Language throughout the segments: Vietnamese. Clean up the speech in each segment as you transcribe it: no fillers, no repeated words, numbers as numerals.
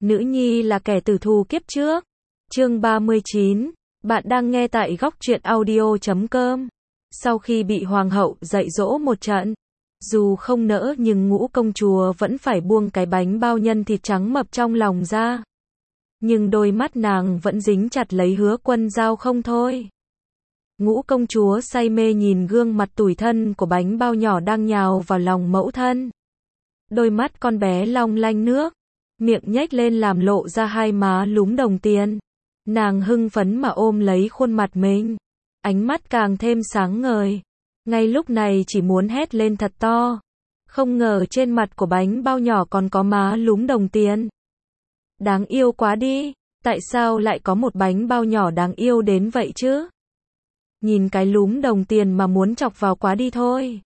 Nữ nhi là kẻ tử thù kiếp trước. Chương 39. Bạn đang nghe tại góc truyện audio.com. Sau khi bị hoàng hậu dạy dỗ một trận, dù không nỡ nhưng Ngũ công chúa vẫn phải buông cái bánh bao nhân thịt trắng mập trong lòng ra. Nhưng đôi mắt nàng vẫn dính chặt lấy Hứa Quân Dao không thôi. Ngũ công chúa say mê nhìn gương mặt tủi thân của bánh bao nhỏ đang nhào vào lòng mẫu thân. Đôi mắt con bé long lanh nước, miệng nhếch lên làm lộ ra hai má lúm đồng tiền. Nàng hưng phấn mà ôm lấy khuôn mặt mình, ánh mắt càng thêm sáng ngời. Ngay lúc này chỉ muốn hét lên thật to. Không ngờ trên mặt của bánh bao nhỏ còn có má lúm đồng tiền. Đáng yêu quá đi, tại sao lại có một bánh bao nhỏ đáng yêu đến vậy chứ? Nhìn cái lúm đồng tiền mà muốn chọc vào quá đi thôi.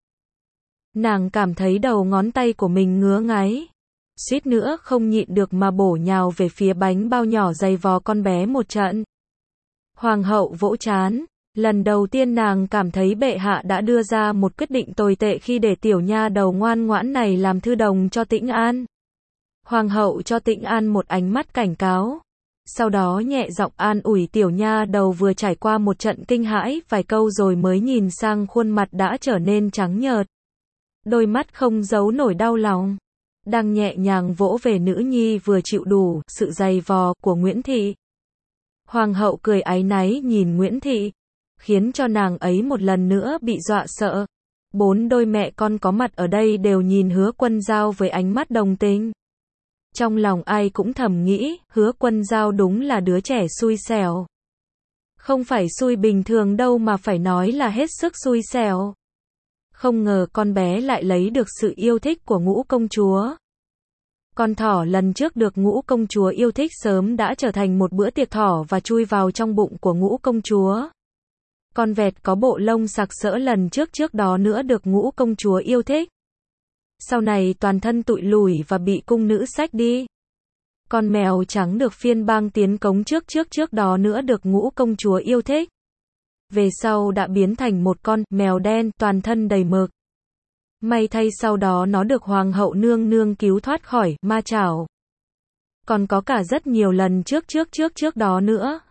Nàng cảm thấy đầu ngón tay của mình ngứa ngáy, suýt nữa không nhịn được mà bổ nhào về phía bánh bao nhỏ giày vò con bé một trận. Hoàng hậu vỗ trán, lần đầu tiên nàng cảm thấy bệ hạ đã đưa ra một quyết định tồi tệ khi để tiểu nha đầu ngoan ngoãn này làm thư đồng cho Tĩnh An. Hoàng hậu cho Tĩnh An một ánh mắt cảnh cáo, sau đó nhẹ giọng an ủi tiểu nha đầu vừa trải qua một trận kinh hãi vài câu rồi mới nhìn sang khuôn mặt đã trở nên trắng nhợt. Đôi mắt không giấu nổi đau lòng, đang nhẹ nhàng vỗ về nữ nhi vừa chịu đủ sự giày vò của Nguyễn Thị. Hoàng hậu cười áy náy nhìn Nguyễn Thị, khiến cho nàng ấy một lần nữa bị dọa sợ. Bốn đôi mẹ con có mặt ở đây đều nhìn Hứa Quân Dao với ánh mắt đồng tình. Trong lòng ai cũng thầm nghĩ, Hứa Quân Dao đúng là đứa trẻ xui xẻo. Không phải xui bình thường đâu mà phải nói là hết sức xui xẻo. Không ngờ con bé lại lấy được sự yêu thích của Ngũ công chúa. Con thỏ lần trước được Ngũ công chúa yêu thích sớm đã trở thành một bữa tiệc thỏ và chui vào trong bụng của Ngũ công chúa. Con vẹt có bộ lông sặc sỡ lần trước đó nữa được Ngũ công chúa yêu thích. Sau này toàn thân tụi lủi và bị cung nữ xách đi. Con mèo trắng được phiên bang tiến cống trước đó nữa được Ngũ công chúa yêu thích. Về sau đã biến thành một con mèo đen toàn thân đầy mực. May thay sau đó nó được hoàng hậu nương nương cứu thoát khỏi ma chảo. Còn có cả rất nhiều lần trước đó nữa.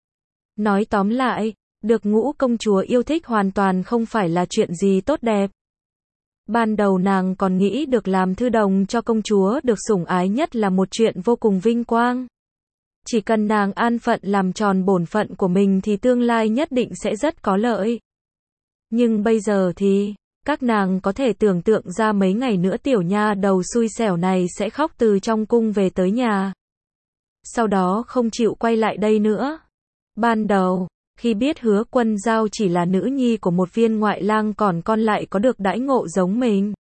Nói tóm lại, được Ngũ công chúa yêu thích hoàn toàn không phải là chuyện gì tốt đẹp. Ban đầu nàng còn nghĩ được làm thư đồng cho công chúa được sủng ái nhất là một chuyện vô cùng vinh quang. Chỉ cần nàng an phận làm tròn bổn phận của mình thì tương lai nhất định sẽ rất có lợi. Nhưng bây giờ thì, các nàng có thể tưởng tượng ra mấy ngày nữa tiểu nha đầu xui xẻo này sẽ khóc từ trong cung về tới nhà. Sau đó không chịu quay lại đây nữa. Ban đầu, khi biết Hứa Quân Dao chỉ là nữ nhi của một viên ngoại lang còn con lại có được đãi ngộ giống mình.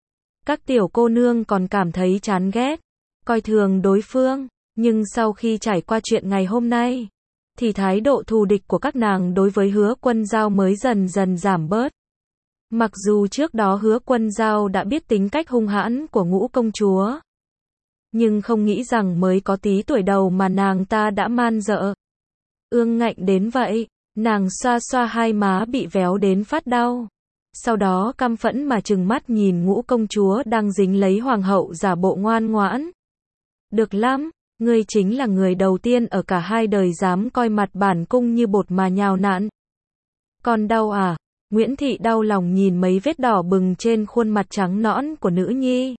Các tiểu cô nương còn cảm thấy chán ghét, coi thường đối phương. Nhưng sau khi trải qua chuyện ngày hôm nay, thì thái độ thù địch của các nàng đối với Hứa Quân Dao mới dần dần giảm bớt. Mặc dù trước đó Hứa Quân Dao đã biết tính cách hung hãn của Ngũ công chúa, nhưng không nghĩ rằng mới có tí tuổi đầu mà nàng ta đã man dợ, ương ngạnh đến vậy. Nàng xoa xoa hai má bị véo đến phát đau, sau đó căm phẫn mà trừng mắt nhìn Ngũ công chúa đang dính lấy hoàng hậu giả bộ ngoan ngoãn. Được lắm, ngươi chính là người đầu tiên ở cả hai đời dám coi mặt bản cung như bột mà nhào nặn. Còn đau à? Nguyễn Thị đau lòng nhìn mấy vết đỏ bừng trên khuôn mặt trắng nõn của nữ nhi.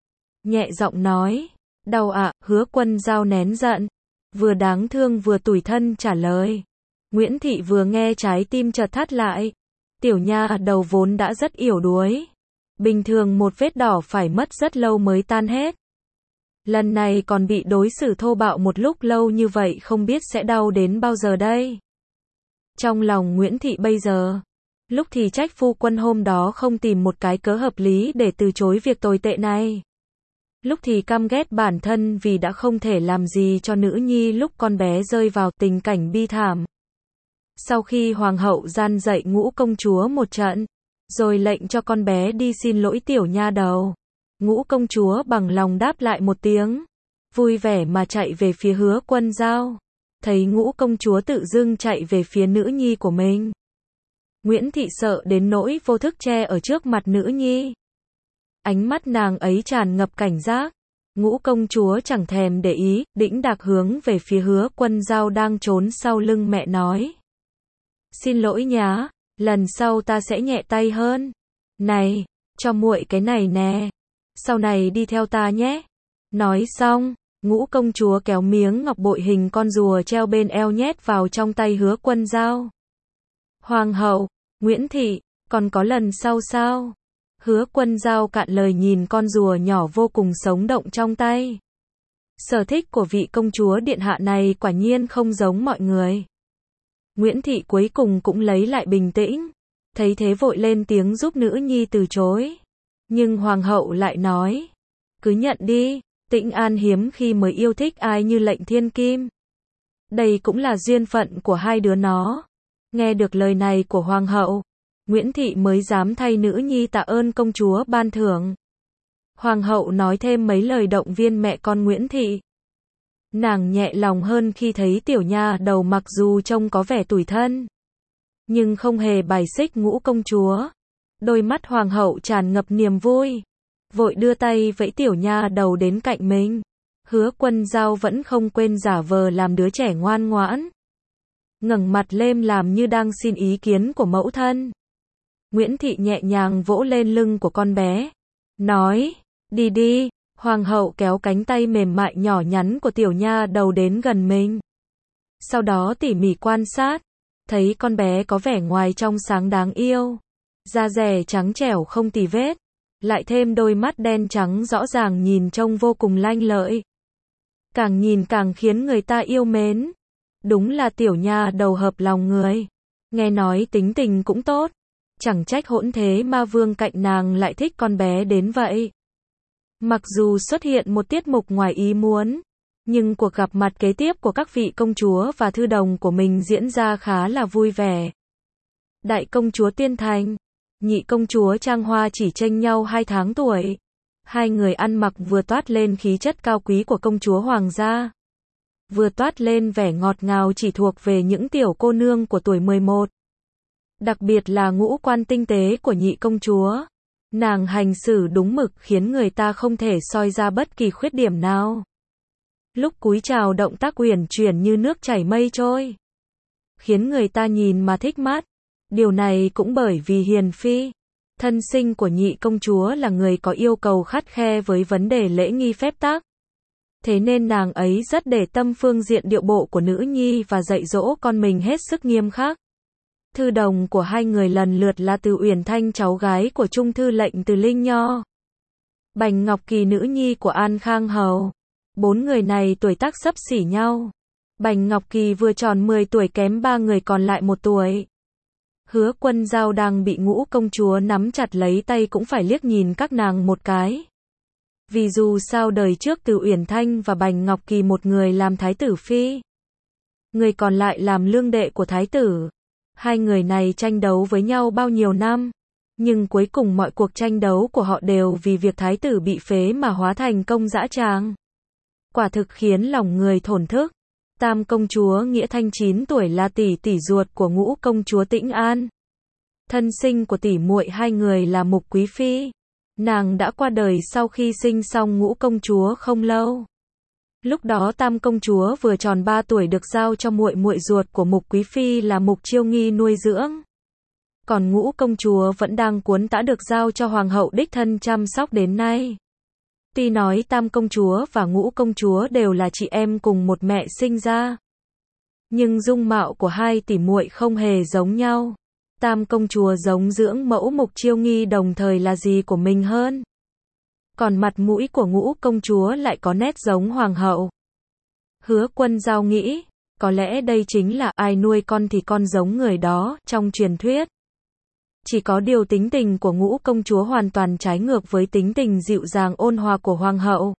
Nhẹ giọng nói, đau ạ. Hứa Quân Dao nén giận, vừa đáng thương vừa tủi thân trả lời. Nguyễn Thị vừa nghe trái tim chợt thắt lại. Tiểu nha đầu vốn đã rất yểu đuối. Bình thường một vết đỏ phải mất rất lâu mới tan hết. Lần này còn bị đối xử thô bạo một lúc lâu như vậy không biết sẽ đau đến bao giờ đây. Trong lòng Nguyễn Thị bây giờ, lúc thì trách phu quân hôm đó không tìm một cái cớ hợp lý để từ chối việc tồi tệ này. Lúc thì căm ghét bản thân vì đã không thể làm gì cho nữ nhi lúc con bé rơi vào tình cảnh bi thảm. Sau khi hoàng hậu gian dạy Ngũ công chúa một trận, rồi lệnh cho con bé đi xin lỗi tiểu nha đầu, Ngũ công chúa bằng lòng đáp lại một tiếng, vui vẻ mà chạy về phía Hứa Quân Dao. Thấy Ngũ công chúa tự dưng chạy về phía nữ nhi của mình, Nguyễn Thị sợ đến nỗi vô thức che ở trước mặt nữ nhi. Ánh mắt nàng ấy tràn ngập cảnh giác, Ngũ công chúa chẳng thèm để ý, đĩnh đạc hướng về phía Hứa Quân Dao đang trốn sau lưng mẹ nói. Xin lỗi nhá, lần sau ta sẽ nhẹ tay hơn. Này, cho muội cái này nè. Sau này đi theo ta nhé. Nói xong, Ngũ công chúa kéo miếng ngọc bội hình con rùa treo bên eo nhét vào trong tay Hứa Quân Dao. Hoàng hậu, Nguyễn Thị, còn có lần sau sao? Hứa Quân Dao cạn lời nhìn con rùa nhỏ vô cùng sống động trong tay. Sở thích của vị công chúa điện hạ này quả nhiên không giống mọi người. Nguyễn Thị cuối cùng cũng lấy lại bình tĩnh. Thấy thế vội lên tiếng giúp nữ nhi từ chối. Nhưng hoàng hậu lại nói. Cứ nhận đi, Tĩnh An hiếm khi mới yêu thích ai như Lệnh Thiên Kim. Đây cũng là duyên phận của hai đứa nó. Nghe được lời này của hoàng hậu, Nguyễn Thị mới dám thay nữ nhi tạ ơn công chúa ban thưởng. Hoàng hậu nói thêm mấy lời động viên mẹ con Nguyễn Thị. Nàng nhẹ lòng hơn khi thấy tiểu nha đầu mặc dù trông có vẻ tủi thân, nhưng không hề bài xích Ngũ công chúa. Đôi mắt hoàng hậu tràn ngập niềm vui, vội đưa tay vẫy tiểu nha đầu đến cạnh mình. Hứa Quân Dao vẫn không quên giả vờ làm đứa trẻ ngoan ngoãn, ngẩng mặt lên làm như đang xin ý kiến của mẫu thân. Nguyễn Thị nhẹ nhàng vỗ lên lưng của con bé, nói, đi đi. Hoàng hậu kéo cánh tay mềm mại nhỏ nhắn của tiểu nha đầu đến gần mình. Sau đó tỉ mỉ quan sát, thấy con bé có vẻ ngoài trong sáng đáng yêu. Da dẻ trắng trẻo không tì vết, lại thêm đôi mắt đen trắng rõ ràng nhìn trông vô cùng lanh lợi. Càng nhìn càng khiến người ta yêu mến. Đúng là tiểu nha đầu hợp lòng người. Nghe nói tính tình cũng tốt. Chẳng trách hỗn thế ma vương cạnh nàng lại thích con bé đến vậy. Mặc dù xuất hiện một tiết mục ngoài ý muốn, nhưng cuộc gặp mặt kế tiếp của các vị công chúa và thư đồng của mình diễn ra khá là vui vẻ. Đại công chúa Tiên Thành, nhị công chúa Trang Hoa chỉ chênh nhau 2 tháng tuổi. Hai người ăn mặc vừa toát lên khí chất cao quý của công chúa hoàng gia, vừa toát lên vẻ ngọt ngào chỉ thuộc về những tiểu cô nương của tuổi 11. Đặc biệt là ngũ quan tinh tế của nhị công chúa. Nàng hành xử đúng mực khiến người ta không thể soi ra bất kỳ khuyết điểm nào. Lúc cúi chào động tác uyển chuyển như nước chảy mây trôi, khiến người ta nhìn mà thích mắt. Điều này cũng bởi vì hiền phi, thân sinh của nhị công chúa là người có yêu cầu khắt khe với vấn đề lễ nghi phép tắc. Thế nên nàng ấy rất để tâm phương diện điệu bộ của nữ nhi và dạy dỗ con mình hết sức nghiêm khắc. Thư đồng của hai người lần lượt là Từ Uyển Thanh cháu gái của Trung thư lệnh Từ Linh Nho, Bành Ngọc Kỳ nữ nhi của An Khang Hầu. 4 người này tuổi tác xấp xỉ nhau. Bành Ngọc Kỳ vừa tròn 10 tuổi kém 3 người còn lại 1 tuổi. Hứa Quân Dao đang bị Ngũ công chúa nắm chặt lấy tay cũng phải liếc nhìn các nàng một cái. Vì dù sao đời trước Từ Uyển Thanh và Bành Ngọc Kỳ một người làm thái tử phi, người còn lại làm lương đệ của thái tử. Hai người này tranh đấu với nhau bao nhiêu năm, nhưng cuối cùng mọi cuộc tranh đấu của họ đều vì việc thái tử bị phế mà hóa thành công dã tràng. Quả thực khiến lòng người thổn thức. Tam công chúa Nghĩa Thanh 9 tuổi là tỷ tỷ ruột của Ngũ công chúa Tĩnh An. Thân sinh của tỷ muội hai người là Mục Quý phi. Nàng đã qua đời sau khi sinh xong Ngũ công chúa không lâu. Lúc đó Tam công chúa vừa tròn 3 tuổi được giao cho muội muội ruột của Mục Quý phi là Mục Chiêu Nghi nuôi dưỡng. Còn Ngũ công chúa vẫn đang cuốn tã được giao cho hoàng hậu đích thân chăm sóc đến nay. Tuy nói Tam công chúa và Ngũ công chúa đều là chị em cùng một mẹ sinh ra, nhưng dung mạo của hai tỷ muội không hề giống nhau. Tam công chúa giống dưỡng mẫu Mục Chiêu Nghi đồng thời là dì của mình hơn. Còn mặt mũi của Ngũ công chúa lại có nét giống hoàng hậu. Hứa Quân Dao nghĩ, có lẽ đây chính là ai nuôi con thì con giống người đó, trong truyền thuyết. Chỉ có điều tính tình của Ngũ công chúa hoàn toàn trái ngược với tính tình dịu dàng ôn hòa của hoàng hậu.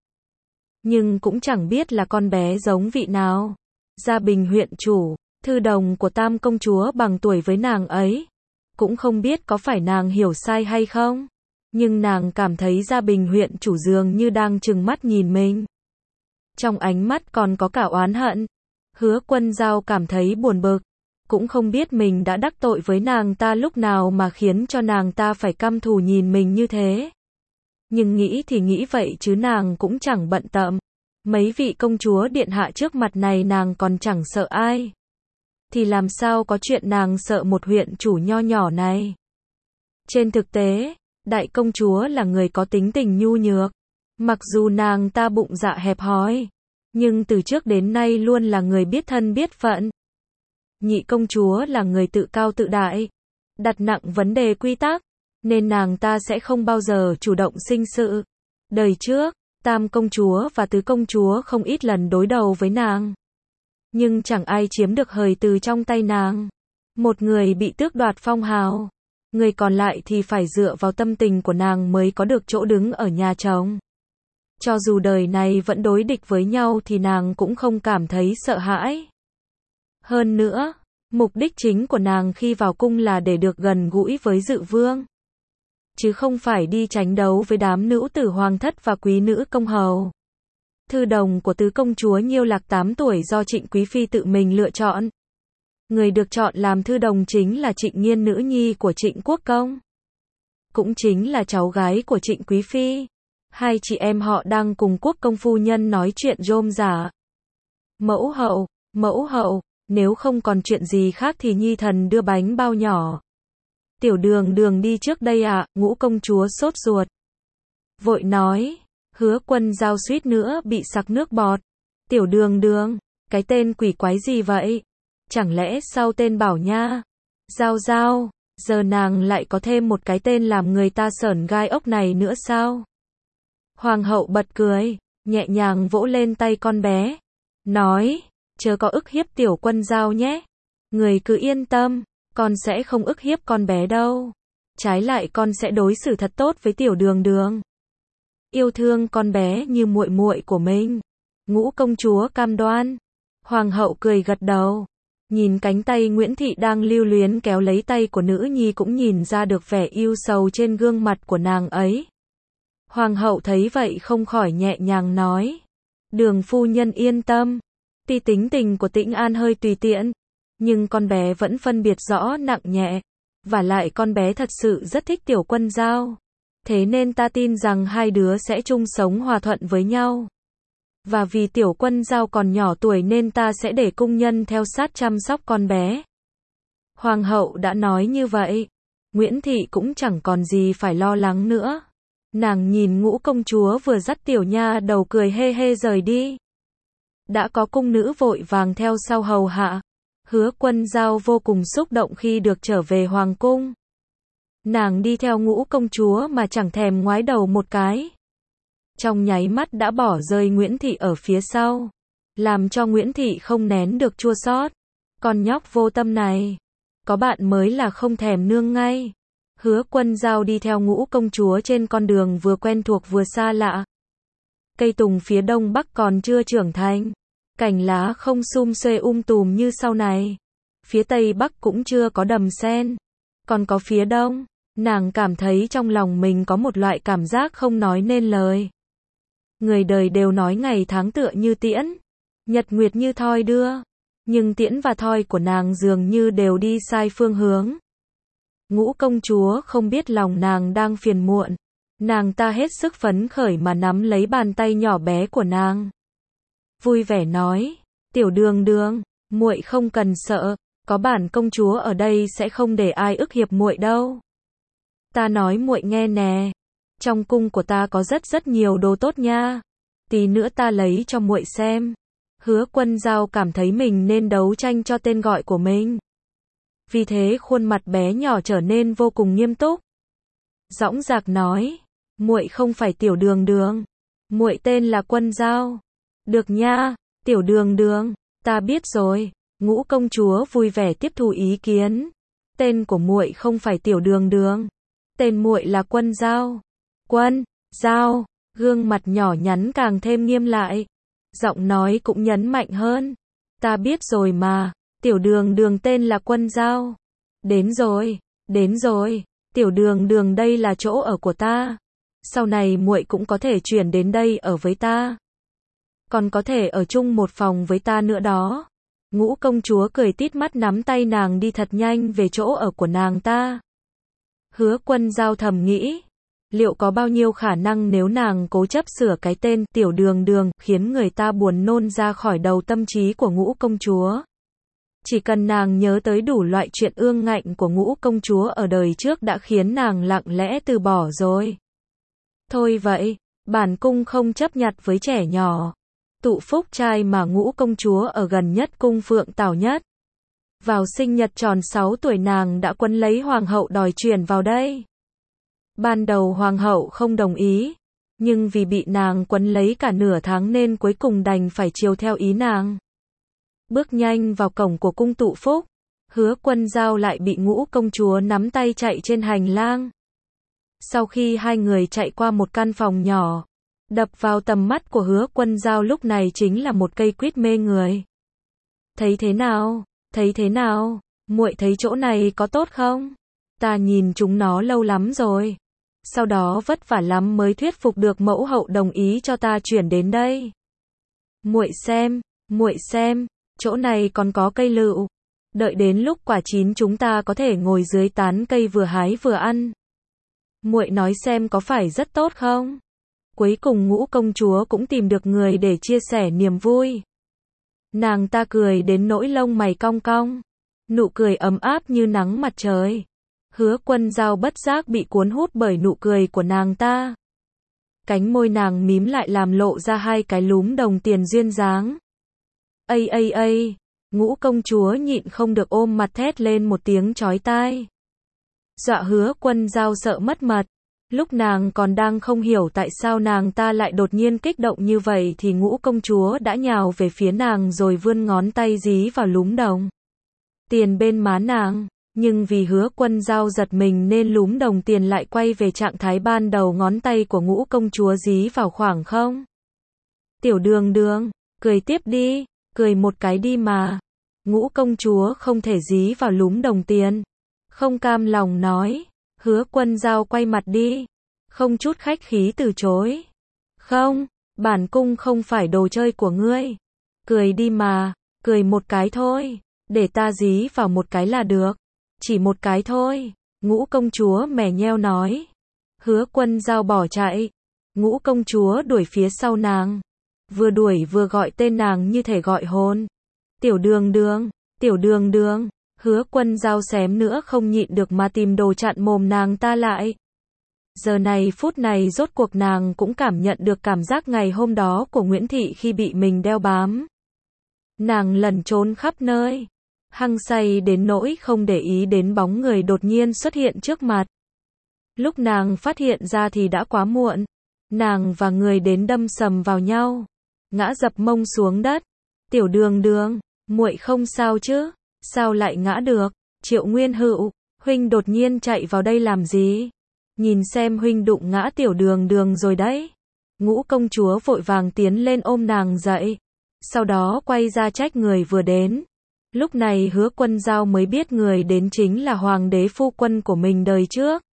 Nhưng cũng chẳng biết là con bé giống vị nào. Gia Bình huyện chủ, thư đồng của Tam công chúa bằng tuổi với nàng ấy. Cũng không biết có phải nàng hiểu sai hay không. Nhưng nàng cảm thấy Gia Bình huyện chủ dường như đang trừng mắt nhìn mình. Trong ánh mắt còn có cả oán hận. Hứa Quân Dao cảm thấy buồn bực. Cũng không biết mình đã đắc tội với nàng ta lúc nào mà khiến cho nàng ta phải căm thù nhìn mình như thế. Nhưng nghĩ thì nghĩ vậy chứ nàng cũng chẳng bận tâm. Mấy vị công chúa điện hạ trước mặt này nàng còn chẳng sợ ai. Thì làm sao có chuyện nàng sợ một huyện chủ nho nhỏ này. Trên thực tế, đại công chúa là người có tính tình nhu nhược. Mặc dù nàng ta bụng dạ hẹp hòi, nhưng từ trước đến nay luôn là người biết thân biết phận. Nhị công chúa là người tự cao tự đại, đặt nặng vấn đề quy tắc, nên nàng ta sẽ không bao giờ chủ động sinh sự. Đời trước, tam công chúa và tứ công chúa không ít lần đối đầu với nàng. Nhưng chẳng ai chiếm được hời từ trong tay nàng. Một người bị tước đoạt phong hào, người còn lại thì phải dựa vào tâm tình của nàng mới có được chỗ đứng ở nhà chồng. Cho dù đời này vẫn đối địch với nhau thì nàng cũng không cảm thấy sợ hãi. Hơn nữa, mục đích chính của nàng khi vào cung là để được gần gũi với Dự Vương, chứ không phải đi tranh đấu với đám nữ tử hoàng thất và quý nữ công hầu. Thư đồng của tứ công chúa Nhiêu Lạc 8 tuổi do Trịnh Quý Phi tự mình lựa chọn. Người được chọn làm thư đồng chính là Trịnh Nghiên, nữ nhi của Trịnh Quốc Công, cũng chính là cháu gái của Trịnh Quý Phi. Hai chị em họ đang cùng Quốc công phu nhân nói chuyện rôm rả. Mẫu hậu, nếu không còn chuyện gì khác thì nhi thần đưa bánh bao nhỏ. Tiểu Đường Đường đi trước đây ạ. Ngũ công chúa sốt ruột, vội nói. Hứa Quân Giao suýt nữa bị sặc nước bọt. Tiểu Đường Đường, cái tên quỷ quái gì vậy? Chẳng lẽ sau tên Bảo Nha, Giao Giao, giờ nàng lại có thêm một cái tên làm người ta sởn gai ốc này nữa sao? Hoàng hậu bật cười, nhẹ nhàng vỗ lên tay con bé, nói, chớ có ức hiếp Tiểu Quân Giao nhé. Người cứ yên tâm, con sẽ không ức hiếp con bé đâu. Trái lại con sẽ đối xử thật tốt với Tiểu Đường Đường. Yêu thương con bé như muội muội của mình. Ngũ công chúa cam đoan. Hoàng hậu cười gật đầu. Nhìn cánh tay Nguyễn Thị đang lưu luyến kéo lấy tay của nữ nhi cũng nhìn ra được vẻ yêu sầu trên gương mặt của nàng ấy. Hoàng hậu thấy vậy không khỏi nhẹ nhàng nói. Đường phu nhân yên tâm. Tuy tính tình của Tĩnh An hơi tùy tiện, nhưng con bé vẫn phân biệt rõ nặng nhẹ. Và lại con bé thật sự rất thích Tiểu Quân Giao. Thế nên ta tin rằng hai đứa sẽ chung sống hòa thuận với nhau. Và vì Tiểu Quân Giao còn nhỏ tuổi nên ta sẽ để cung nhân theo sát chăm sóc con bé. Hoàng hậu đã nói như vậy, Nguyễn Thị cũng chẳng còn gì phải lo lắng nữa. Nàng nhìn Ngũ công chúa vừa dắt tiểu nha đầu cười hê hê rời đi. Đã có cung nữ vội vàng theo sau hầu hạ. Hứa Quân Giao vô cùng xúc động khi được trở về hoàng cung. Nàng đi theo Ngũ công chúa mà chẳng thèm ngoái đầu một cái. Trong nháy mắt đã bỏ rơi Nguyễn Thị ở phía sau, làm cho Nguyễn Thị không nén được chua xót. Con nhóc vô tâm này, có bạn mới là không thèm nương ngay. Hứa Quân Giao đi theo Ngũ công chúa trên con đường vừa quen thuộc vừa xa lạ. Cây tùng phía đông bắc còn chưa trưởng thành, cành lá không sum xuê tùm như sau này. Phía tây bắc cũng chưa có đầm sen, còn có phía đông. Nàng cảm thấy trong lòng mình có một loại cảm giác không nói nên lời. Người đời đều nói ngày tháng tựa như tiễn, nhật nguyệt như thoi đưa, nhưng tiễn và thoi của nàng dường như đều đi sai phương hướng. Ngũ công chúa không biết lòng nàng đang phiền muộn, nàng ta hết sức phấn khởi mà nắm lấy bàn tay nhỏ bé của nàng. Vui vẻ nói, Tiểu Đường Đường, muội không cần sợ, có bản công chúa ở đây sẽ không để ai ức hiếp muội đâu. Ta nói muội nghe nè, trong cung của ta có rất nhiều đồ tốt nha. Tí nữa ta lấy cho muội xem. Hứa Quân Giao cảm thấy mình nên đấu tranh cho tên gọi của mình. Vì thế khuôn mặt bé nhỏ trở nên vô cùng nghiêm túc. Dõng dạc nói, muội không phải Tiểu Đường Đường, muội tên là Quân Giao. Được nha, Tiểu Đường Đường, ta biết rồi. Ngũ công chúa vui vẻ tiếp thu ý kiến. Tên của muội không phải Tiểu Đường Đường, tên muội là Quân Giao. Quân Giao, gương mặt nhỏ nhắn càng thêm nghiêm lại, giọng nói cũng nhấn mạnh hơn. Ta biết rồi mà, Tiểu Đường Đường tên là Quân Giao. Đến rồi, Tiểu Đường Đường đây là chỗ ở của ta. Sau này muội cũng có thể chuyển đến đây ở với ta. Còn có thể ở chung một phòng với ta nữa đó. Ngũ công chúa cười tít mắt nắm tay nàng đi thật nhanh về chỗ ở của nàng ta. Hứa Quân Giao thầm nghĩ, Liệu có bao nhiêu khả năng nếu nàng cố chấp sửa cái tên Tiểu Đường Đường, khiến người ta buồn nôn ra khỏi đầu tâm trí của Ngũ công chúa. Chỉ cần nàng nhớ tới đủ loại chuyện ương ngạnh của Ngũ công chúa ở đời trước đã khiến nàng lặng lẽ từ bỏ rồi. Thôi vậy, bản cung không chấp nhặt với trẻ nhỏ. Tụ phúc trai mà Ngũ công chúa ở gần nhất cung Phượng Tảo nhất. Vào sinh nhật tròn 6 tuổi nàng đã quấn lấy hoàng hậu đòi chuyển vào đây. Ban đầu hoàng hậu không đồng ý, nhưng vì bị nàng quấn lấy cả nửa tháng nên cuối cùng đành phải chiều theo ý nàng. Bước nhanh vào cổng của cung Tụ Phúc, Hứa Quân Dao lại bị Ngũ công chúa nắm tay chạy trên hành lang. Sau khi hai người chạy qua một căn phòng nhỏ, đập vào tầm mắt của Hứa Quân Dao lúc này chính là một cây quýt mê người. Thấy thế nào? Thấy thế nào? Muội thấy chỗ này có tốt không? Ta nhìn chúng nó lâu lắm rồi. Sau đó vất vả lắm mới thuyết phục được mẫu hậu đồng ý cho ta chuyển đến đây. Muội xem, chỗ này còn có cây lựu. Đợi đến lúc quả chín chúng ta có thể ngồi dưới tán cây vừa hái vừa ăn. Muội nói xem có phải rất tốt không? Cuối cùng Ngũ công chúa cũng tìm được người để chia sẻ niềm vui. Nàng ta cười đến nỗi lông mày cong cong, nụ cười ấm áp như nắng mặt trời. Hứa Quân Dao bất giác bị cuốn hút bởi nụ cười của nàng ta. Cánh môi nàng mím lại làm lộ ra hai cái lúm đồng tiền duyên dáng. Ây, Ngũ công chúa nhịn không được ôm mặt thét lên một tiếng chói tai. Dọa Hứa Quân Dao sợ mất mật. Lúc nàng còn đang không hiểu tại sao nàng ta lại đột nhiên kích động như vậy thì Ngũ công chúa đã nhào về phía nàng rồi vươn ngón tay dí vào lúm đồng tiền bên má nàng. Nhưng vì Hứa Quân Dao giật mình nên lúm đồng tiền lại quay về trạng thái ban đầu, ngón tay của Ngũ công chúa dí vào khoảng không. Tiểu Đường Đường, cười tiếp đi, cười một cái đi mà. Ngũ công chúa không thể dí vào lúm đồng tiền. Không cam lòng nói. Hứa Quân Dao quay mặt đi. Không chút khách khí từ chối. Không, bản cung không phải đồ chơi của ngươi. Cười đi mà, cười một cái thôi. Để ta dí vào một cái là được. Chỉ một cái thôi. Ngũ công chúa mè nheo nói. Hứa Quân Dao bỏ chạy. Ngũ công chúa đuổi phía sau nàng. Vừa đuổi vừa gọi tên nàng như thể gọi hồn. Tiểu Đường Đường, Tiểu Đường Đường. Hứa Quân Dao xém nữa không nhịn được mà tìm đồ chặn mồm nàng ta lại. Giờ này phút này rốt cuộc nàng cũng cảm nhận được cảm giác ngày hôm đó của Nguyễn Thị khi bị mình đeo bám. Nàng lẩn trốn khắp nơi, hăng say đến nỗi không để ý đến bóng người đột nhiên xuất hiện trước mặt. Lúc nàng phát hiện ra thì đã quá muộn. Nàng và người đến đâm sầm vào nhau, ngã dập mông xuống đất. Tiểu Đường Đường, muội không sao chứ? Sao lại ngã được? Triệu Nguyên Hữu, huynh đột nhiên chạy vào đây làm gì? Nhìn xem huynh đụng ngã Tiểu Đường Đường rồi đấy. Ngũ công chúa vội vàng tiến lên ôm nàng dậy. Sau đó quay ra trách người vừa đến. Lúc này Hứa Quân Dao mới biết người đến chính là hoàng đế phu quân của mình đời trước.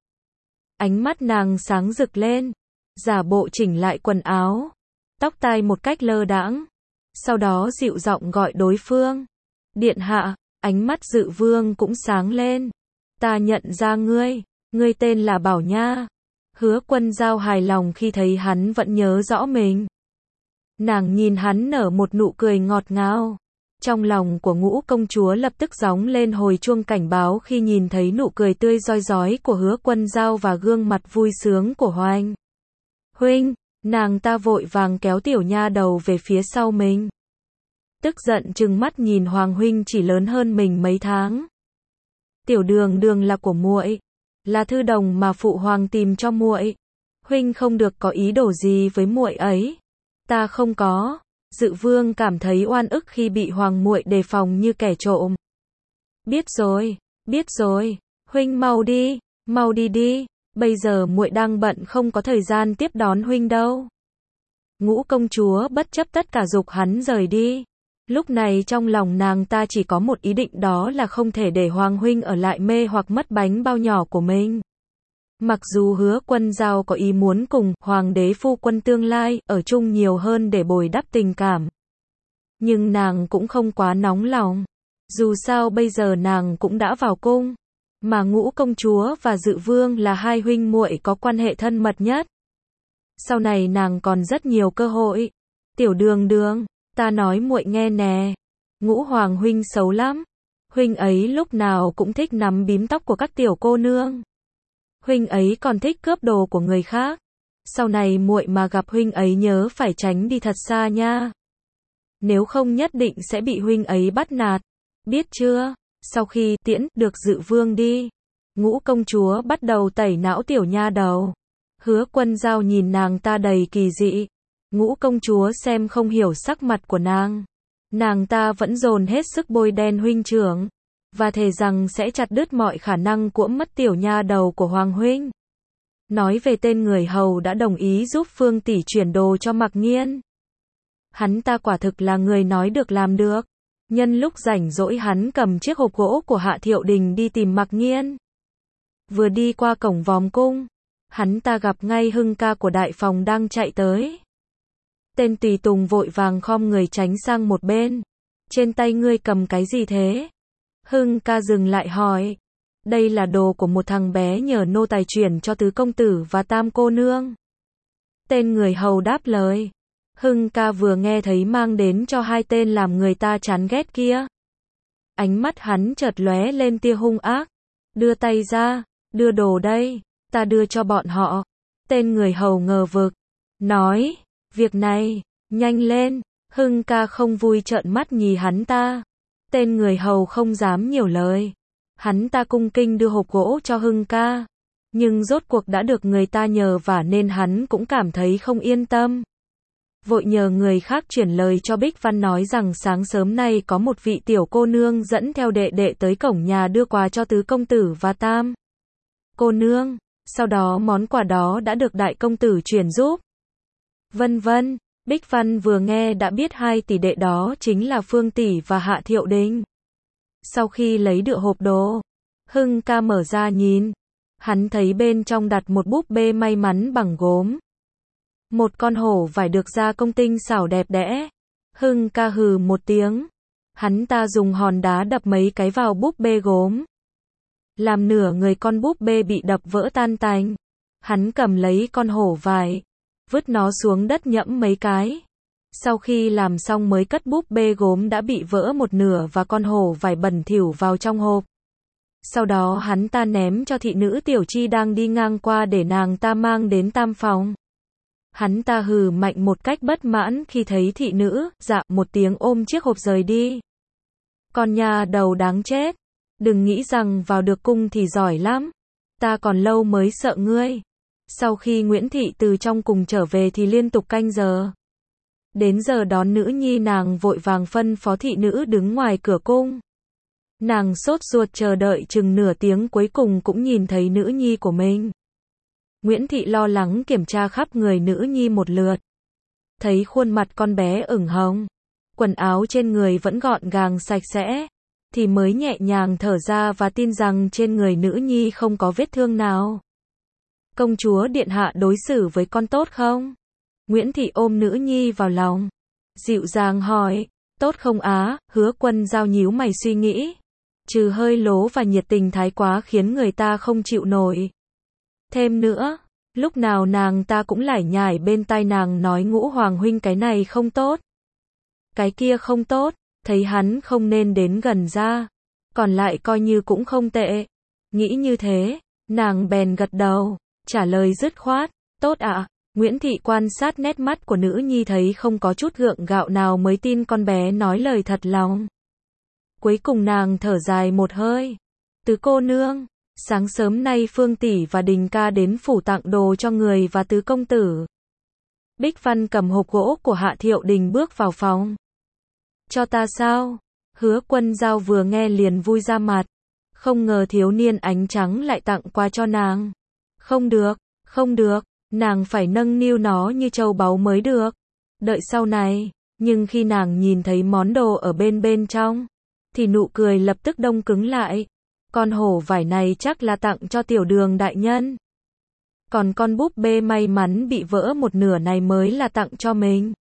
Ánh mắt nàng sáng rực lên, giả bộ chỉnh lại quần áo, tóc tai một cách lơ đãng. Sau đó dịu giọng gọi đối phương. Điện hạ. Ánh mắt Dự Vương cũng sáng lên. Ta nhận ra ngươi, ngươi tên là Bảo Nha. Hứa Quân Dao hài lòng khi thấy hắn vẫn nhớ rõ mình. Nàng nhìn hắn nở một nụ cười ngọt ngào. Trong lòng của Ngũ công chúa lập tức gióng lên hồi chuông cảnh báo khi nhìn thấy nụ cười tươi rói rói của Hứa Quân Dao và gương mặt vui sướng của Hoành huynh. Nàng ta vội vàng kéo tiểu nha đầu về phía sau mình. Tức giận trừng mắt nhìn Hoàng huynh chỉ lớn hơn mình mấy tháng. Tiểu Đường Đường là của muội, là thư đồng mà phụ hoàng tìm cho muội. Huynh không được có ý đồ gì với muội ấy. Ta không có. Dự Vương cảm thấy oan ức khi bị hoàng muội đề phòng như kẻ trộm. Biết rồi, huynh mau đi đi, bây giờ muội đang bận không có thời gian tiếp đón huynh đâu. Ngũ công chúa bất chấp tất cả giục hắn rời đi. Lúc này trong lòng nàng ta chỉ có một ý định, đó là không thể để Hoàng huynh ở lại mê hoặc mất bánh bao nhỏ của mình. Mặc dù Hứa Quân Dao có ý muốn cùng hoàng đế phu quân tương lai ở chung nhiều hơn để bồi đắp tình cảm, nhưng nàng cũng không quá nóng lòng. Dù sao bây giờ nàng cũng đã vào cung, Mà Ngũ công chúa và Dự vương là hai huynh muội có quan hệ thân mật nhất. Sau này nàng còn rất nhiều cơ hội. Tiểu Đường Đường, ta nói muội nghe nè. Ngũ hoàng huynh xấu lắm. Huynh ấy lúc nào cũng thích nắm bím tóc của các tiểu cô nương. Huynh ấy còn thích cướp đồ của người khác. Sau này muội mà gặp huynh ấy nhớ phải tránh đi thật xa nha. Nếu không nhất định sẽ bị huynh ấy bắt nạt. Biết chưa? Sau khi tiễn được Dự vương đi, Ngũ công chúa bắt đầu tẩy não tiểu nha đầu. Hứa Quân Giao nhìn nàng ta đầy kỳ dị. Ngũ công chúa xem không hiểu sắc mặt của nàng. Nàng ta vẫn dồn hết sức bôi đen huynh trưởng, và thề rằng sẽ chặt đứt mọi khả năng cuỗm mất tiểu nha đầu của Hoàng huynh. Nói về tên người hầu đã đồng ý giúp Phương tỷ chuyển đồ cho Mặc Nghiên. Hắn ta quả thực là người nói được làm được. Nhân lúc rảnh rỗi hắn cầm chiếc hộp gỗ của Hạ Thiệu Đình đi tìm Mặc Nghiên. Vừa đi qua cổng vòm cung, hắn ta gặp ngay Hưng ca của đại phòng đang chạy tới. Tên tùy tùng vội vàng khom người tránh sang một bên. Trên tay ngươi cầm cái gì thế? Hưng ca dừng lại hỏi. Đây là đồ của một thằng bé nhờ nô tài chuyển cho tứ công tử và tam cô nương. Tên người hầu đáp lời. Hưng ca vừa nghe thấy mang đến cho hai tên làm người ta chán ghét kia. Ánh mắt hắn chợt lóe lên tia hung ác. Đưa tay ra, đưa đồ đây, ta đưa cho bọn họ. Tên người hầu ngờ vực, nói, việc này, nhanh lên. Hưng ca không vui trợn mắt nhìn hắn ta. Tên người hầu không dám nhiều lời. Hắn ta cung kinh đưa hộp gỗ cho Hưng ca. Nhưng rốt cuộc đã được người ta nhờ vả nên hắn cũng cảm thấy không yên tâm. Vội nhờ người khác chuyển lời cho Bích Văn nói rằng sáng sớm nay có một vị tiểu cô nương dẫn theo đệ đệ tới cổng nhà đưa quà cho tứ công tử và tam cô nương. Sau đó món quà đó đã được đại công tử chuyển giúp. Vân vân. Bích Văn vừa nghe đã biết hai tỷ đệ đó chính là Phương tỷ và Hạ Thiệu Đình. Sau khi lấy được hộp đồ, Hưng ca mở ra nhìn. Hắn thấy bên trong đặt một búp bê may mắn bằng gốm. Một con hổ vải được gia công tinh xảo đẹp đẽ. Hưng ca hừ một tiếng. Hắn ta dùng hòn đá đập mấy cái vào búp bê gốm. Làm nửa người con búp bê bị đập vỡ tan tành. Hắn cầm lấy con hổ vải, vứt nó xuống đất nhẫm mấy cái. Sau khi làm xong mới cất búp bê gốm đã bị vỡ một nửa và con hổ vải bẩn thỉu vào trong hộp. Sau đó hắn ta ném cho thị nữ Tiểu Chi đang đi ngang qua để nàng ta mang đến tam phòng. Hắn ta hừ mạnh một cách bất mãn khi thấy thị nữ, dạ một tiếng ôm chiếc hộp rời đi. Con nhà đầu đáng chết. Đừng nghĩ rằng vào được cung thì giỏi lắm. Ta còn lâu mới sợ ngươi. Sau khi Nguyễn Thị từ trong cung trở về thì liên tục canh giờ. Đến giờ đón nữ nhi nàng vội vàng phân phó thị nữ đứng ngoài cửa cung. Nàng sốt ruột chờ đợi chừng nửa tiếng cuối cùng cũng nhìn thấy nữ nhi của mình. Nguyễn Thị lo lắng kiểm tra khắp người nữ nhi một lượt. Thấy khuôn mặt con bé ửng hồng, quần áo trên người vẫn gọn gàng sạch sẽ, thì mới nhẹ nhàng thở ra và tin rằng trên người nữ nhi không có vết thương nào. Công chúa điện hạ đối xử với con tốt không? Nguyễn Thị ôm nữ nhi vào lòng, dịu dàng hỏi. Tốt không á? Hứa Quân Giao nhíu mày suy nghĩ. Trừ hơi lố và nhiệt tình thái quá khiến người ta không chịu nổi. Thêm nữa, lúc nào nàng ta cũng lải nhải bên tai nàng nói Ngũ hoàng huynh cái này không tốt, cái kia không tốt, thấy hắn không nên đến gần ra, còn lại coi như cũng không tệ. Nghĩ như thế, nàng bèn gật đầu, trả lời dứt khoát, tốt ạ. Nguyễn Thị quan sát nét mắt của nữ nhi thấy không có chút gượng gạo nào mới tin con bé nói lời thật lòng. Cuối cùng nàng thở dài một hơi. Tứ cô nương, sáng sớm nay Phương tỷ và Đình ca đến phủ tặng đồ cho người và tứ công tử. Bích Văn cầm hộp gỗ của Hạ Thiệu Đình bước vào phòng. Cho ta sao? Hứa Quân Giao vừa nghe liền vui ra mặt. Không ngờ thiếu niên ánh trắng lại tặng quà cho nàng. Không được, không được, nàng phải nâng niu nó như châu báu mới được. Đợi sau này, nhưng khi nàng nhìn thấy món đồ ở bên trong, thì nụ cười lập tức đông cứng lại. Con hổ vải này chắc là tặng cho Tiểu Đường đại nhân. Còn con búp bê may mắn bị vỡ một nửa này mới là tặng cho mình.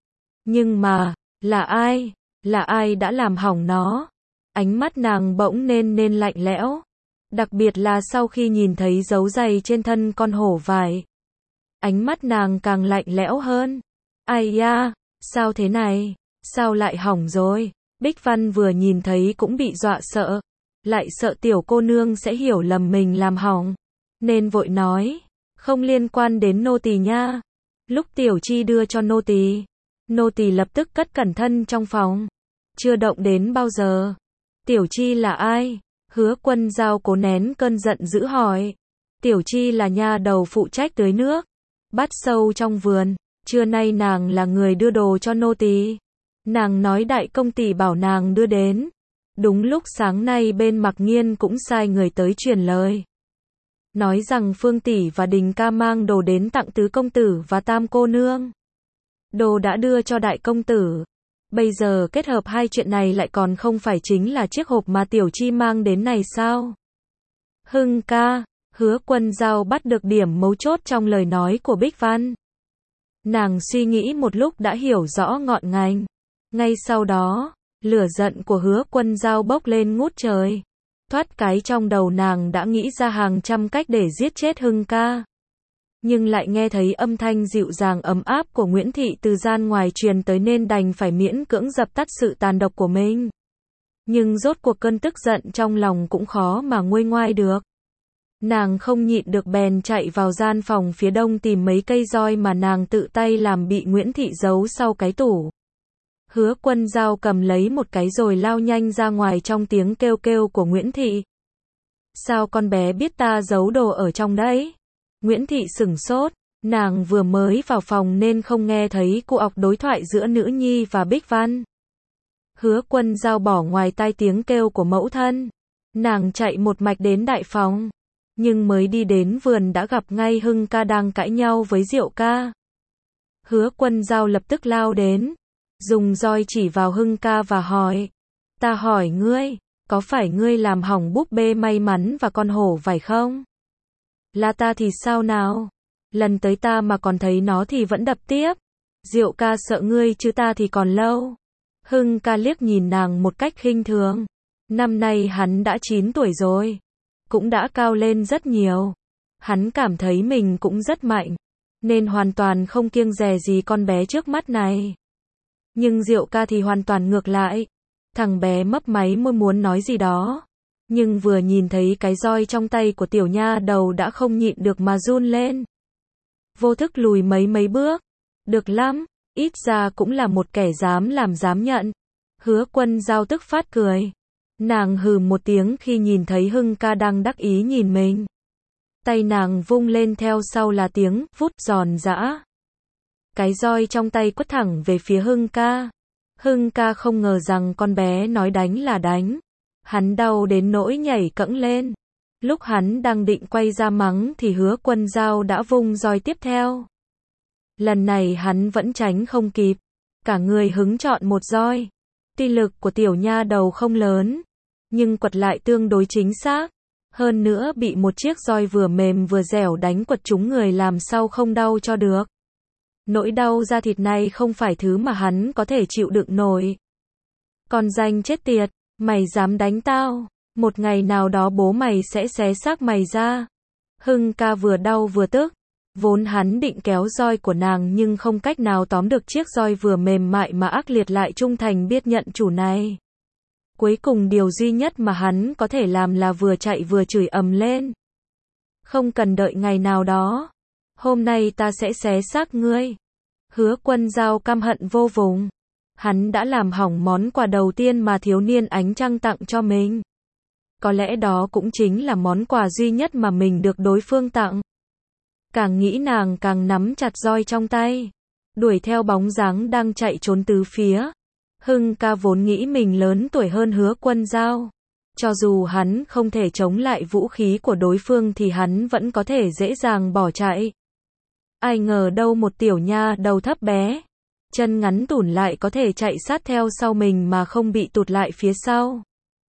Nhưng mà, là ai? Là ai đã làm hỏng nó? Ánh mắt nàng bỗng nên lạnh lẽo. Đặc biệt là sau khi nhìn thấy dấu giày trên thân con hổ vải. Ánh mắt nàng càng lạnh lẽo hơn. Ai da, sao thế này? Sao lại hỏng rồi? Bích Văn vừa nhìn thấy cũng bị dọa sợ. Lại sợ tiểu cô nương sẽ hiểu lầm mình làm hỏng. Nên vội nói, không liên quan đến nô tỳ nha. Lúc Tiểu Chi đưa cho nô tỳ lập tức cất cẩn thân trong phòng. Chưa động đến bao giờ. Tiểu Chi là ai? Hứa Quân Dao cố nén cơn giận dữ hỏi. Tiểu Chi là nha đầu phụ trách tưới nước, bắt sâu trong vườn. Trưa nay nàng là người đưa đồ cho nô tỳ. Nàng nói đại công tỷ bảo nàng đưa đến. Đúng lúc sáng nay bên Mặc Nghiên cũng sai người tới truyền lời. Nói rằng Phương tỷ và Đình ca mang đồ đến tặng tứ công tử và tam cô nương. Đồ đã đưa cho đại công tử. Bây giờ kết hợp hai chuyện này lại còn không phải chính là chiếc hộp mà Tiểu Chi mang đến này sao? Hưng ca, Hứa Quân Dao bắt được điểm mấu chốt trong lời nói của Bích Văn. Nàng suy nghĩ một lúc đã hiểu rõ ngọn ngành. Ngay sau đó, lửa giận của Hứa Quân Dao bốc lên ngút trời. Thoát cái trong đầu nàng đã nghĩ ra hàng trăm cách để giết chết Hưng ca. Nhưng lại nghe thấy âm thanh dịu dàng ấm áp của Nguyễn Thị từ gian ngoài truyền tới nên đành phải miễn cưỡng dập tắt sự tàn độc của mình. Nhưng rốt cuộc cơn tức giận trong lòng cũng khó mà nguôi ngoai được. Nàng không nhịn được bèn chạy vào gian phòng phía đông tìm mấy cây roi mà nàng tự tay làm bị Nguyễn Thị giấu sau cái tủ. Hứa Quân Dao cầm lấy một cái rồi lao nhanh ra ngoài trong tiếng kêu kêu của Nguyễn Thị. Sao con bé biết ta giấu đồ ở trong đấy? Nguyễn Thị sửng sốt, nàng vừa mới vào phòng nên không nghe thấy cuộc đối thoại giữa nữ nhi và Bích Văn. Hứa Quân Dao bỏ ngoài tai tiếng kêu của mẫu thân. Nàng chạy một mạch đến đại phòng. Nhưng mới đi đến vườn đã gặp ngay Hưng ca đang cãi nhau với Diệu ca. Hứa Quân Dao lập tức lao đến, dùng roi chỉ vào Hưng ca và hỏi. Ta hỏi ngươi, có phải ngươi làm hỏng búp bê may mắn và con hổ vải không? Là ta thì sao nào? Lần tới ta mà còn thấy nó thì vẫn đập tiếp. Diệu ca sợ ngươi chứ ta thì còn lâu. Hưng ca liếc nhìn nàng một cách khinh thường. Năm nay hắn đã 9 tuổi rồi. Cũng đã cao lên rất nhiều. Hắn cảm thấy mình cũng rất mạnh. Nên hoàn toàn không kiêng dè gì con bé trước mắt này. Nhưng Diệu ca thì hoàn toàn ngược lại. Thằng bé mấp máy môi muốn nói gì đó. Nhưng vừa nhìn thấy cái roi trong tay của tiểu nha đầu đã không nhịn được mà run lên. Vô thức lùi mấy bước. Được lắm, ít ra cũng là một kẻ dám làm dám nhận. Hứa Quân Dao tức phát cười. Nàng hừ một tiếng khi nhìn thấy Hưng ca đang đắc ý nhìn mình. Tay nàng vung lên theo sau là tiếng vút giòn giã. Cái roi trong tay quất thẳng về phía Hưng ca. Hưng ca không ngờ rằng con bé nói đánh là đánh. Hắn đau đến nỗi nhảy cẫng lên. Lúc hắn đang định quay ra mắng thì Hứa Quân Dao đã vung roi tiếp theo. Lần này hắn vẫn tránh không kịp. Cả người hứng chọn một roi. Tuy lực của tiểu nha đầu không lớn, nhưng quật lại tương đối chính xác. Hơn nữa bị một chiếc roi vừa mềm vừa dẻo đánh quật trúng người làm sao không đau cho được. Nỗi đau da thịt này không phải thứ mà hắn có thể chịu đựng nổi. Con danh chết tiệt, mày dám đánh tao, một ngày nào đó bố mày sẽ xé xác mày ra. Hưng ca vừa đau vừa tức. Vốn hắn định kéo roi của nàng nhưng không cách nào tóm được chiếc roi vừa mềm mại mà ác liệt lại trung thành biết nhận chủ này. Cuối cùng điều duy nhất mà hắn có thể làm là vừa chạy vừa chửi ầm lên. Không cần đợi ngày nào đó. Hôm nay ta sẽ xé xác ngươi. Hứa Quân Dao căm hận vô vùng. Hắn đã làm hỏng món quà đầu tiên mà thiếu niên ánh trăng tặng cho mình. Có lẽ đó cũng chính là món quà duy nhất mà mình được đối phương tặng. Càng nghĩ nàng càng nắm chặt roi trong tay. Đuổi theo bóng dáng đang chạy trốn tứ phía. Hưng ca vốn nghĩ mình lớn tuổi hơn Hứa Quân Dao. Cho dù hắn không thể chống lại vũ khí của đối phương thì hắn vẫn có thể dễ dàng bỏ chạy. Ai ngờ đâu một tiểu nha đầu thấp bé, chân ngắn tủn lại có thể chạy sát theo sau mình mà không bị tụt lại phía sau.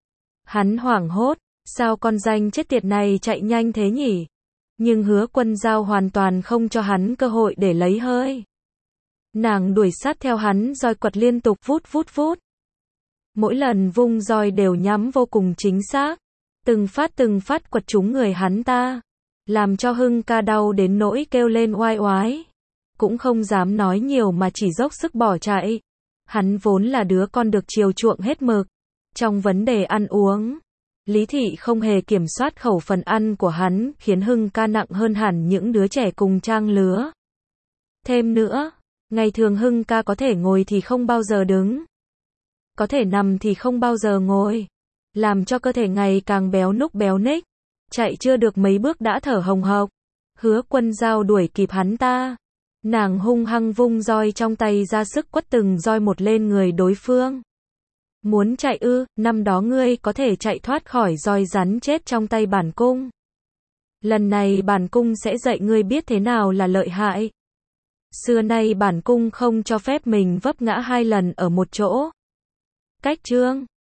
Hắn hoảng hốt, sao con danh chết tiệt này chạy nhanh thế nhỉ? Nhưng Hứa Quân Dao hoàn toàn không cho hắn cơ hội để lấy hơi. Nàng đuổi sát theo hắn roi quật liên tục vút. Mỗi lần vung roi đều nhắm vô cùng chính xác. từng phát quật trúng người hắn ta, làm cho Hưng ca đau đến nỗi kêu lên oai oái. Cũng không dám nói nhiều mà chỉ dốc sức bỏ chạy. Hắn vốn là đứa con được chiều chuộng hết mực. Trong vấn đề ăn uống, Lý Thị không hề kiểm soát khẩu phần ăn của hắn, khiến Hưng ca nặng hơn hẳn những đứa trẻ cùng trang lứa. Thêm nữa, ngày thường Hưng ca có thể ngồi thì không bao giờ đứng, có thể nằm thì không bao giờ ngồi, làm cho cơ thể ngày càng béo núc béo ních, chạy chưa được mấy bước đã thở hồng hộc. Hứa Quân Dao đuổi kịp hắn ta, nàng hung hăng vung roi trong tay ra sức quất từng roi một lên người đối phương. Muốn chạy ư? Năm đó ngươi có thể chạy thoát khỏi roi rắn chết trong tay bản cung. Lần này bản cung sẽ dạy ngươi biết thế nào là lợi hại. Xưa nay bản cung không cho phép mình vấp ngã hai lần ở một chỗ. Cách chương